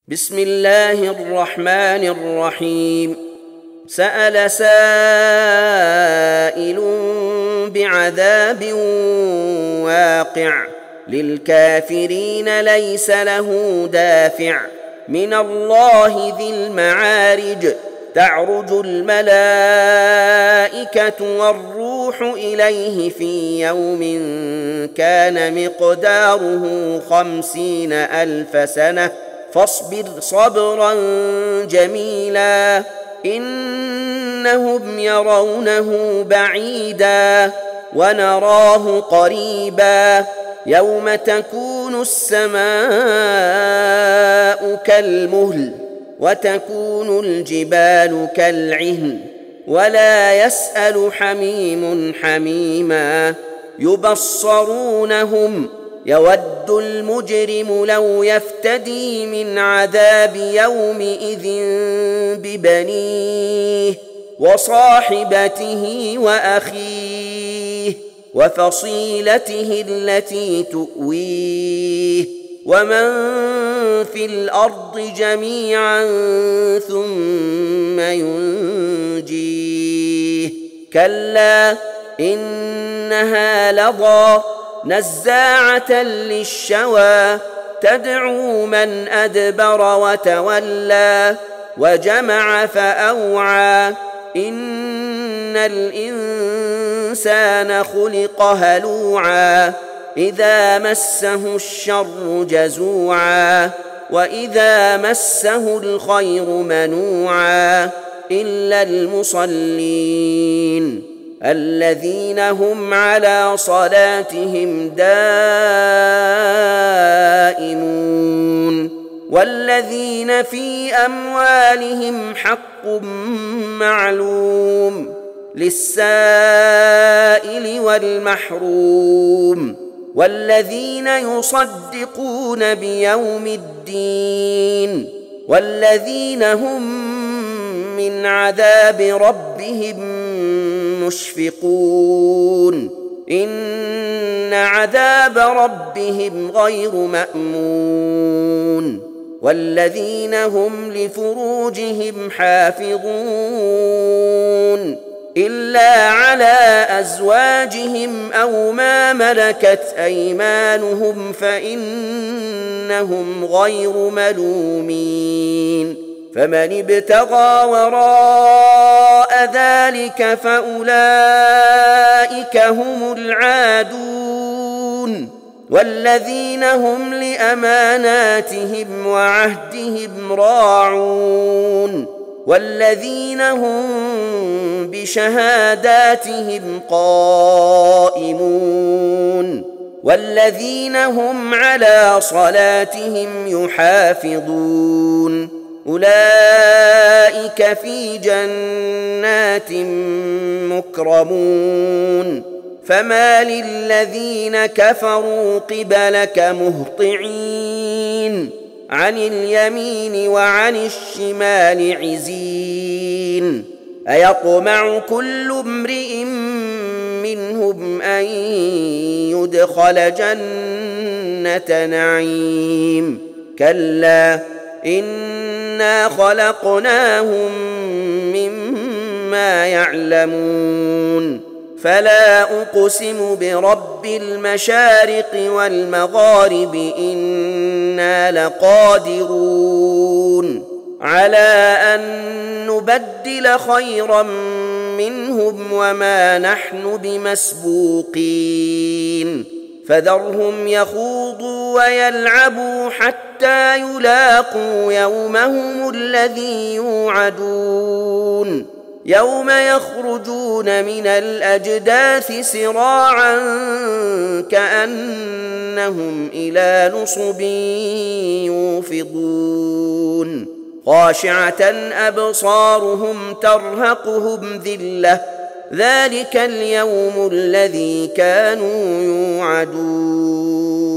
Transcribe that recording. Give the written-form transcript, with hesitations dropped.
بسم الله الرحمن الرحيم. سأل سائل بعذاب واقع للكافرين ليس له دافع من الله ذي المعارج. تعرج الملائكة والروح إليه في يوم كان مقداره 50,000 سنة فاصبر صبرا جميلا إنهم يرونه بعيدا ونراه قريبا يوم تكون السماء كالمهل وتكون الجبال كالعهن ولا يسأل حميم حميما يبصرونهم يود المجرم لو يفتدي من عذاب يومئذ ببنيه وصاحبته وأخيه وفصيلته التي تؤويه ومن في الأرض جميعا ثم ينجيه كلا إنها لظى نزاعة للشوى تدعو من أدبر وتولى وجمع فأوعى إن الإنسان خلق هلوعا إذا مسه الشر جزوعا وإذا مسه الخير منوعا إلا المصلين الذين هم على صلاتهم دائمون والذين في أموالهم حق معلوم للسائل والمحروم والذين يصدقون بيوم الدين والذين هم من عذاب ربهم مشفقون إن عذاب ربهم غير مأمون والذين هم لفروجهم حافظون إلا على أزواجهم أو ما ملكت أيمانهم فإنهم غير ملومين فمن ابتغى وراء ذلك فأولئك هم العادون والذين هم لأماناتهم وعهدهم راعون والذين هم بشهاداتهم قائمون والذين هم على صلاتهم يحافظون أولئك في جنات مكرمون فما للذين كفروا قبلك مهطعين عن اليمين وعن الشمال عزين أيطمع كل امرئ منهم أن يدخل جنة نعيم كلا إنا خلقناهم مما يعلمون فلا أقسم برب المشارق والمغارب إنا لقادرون على أن نبدل خيرا منهم وما نحن بمسبوقين فذرهم يخوضوا ويلعبوا حتى يلاقوا يومهم الذي يوعدون يوم يخرجون من الأجداث سراعا كأنهم إلى نصب يوفضون خاشعة أبصارهم ترهقهم ذلة ذلك اليوم الذي كانوا يوعدون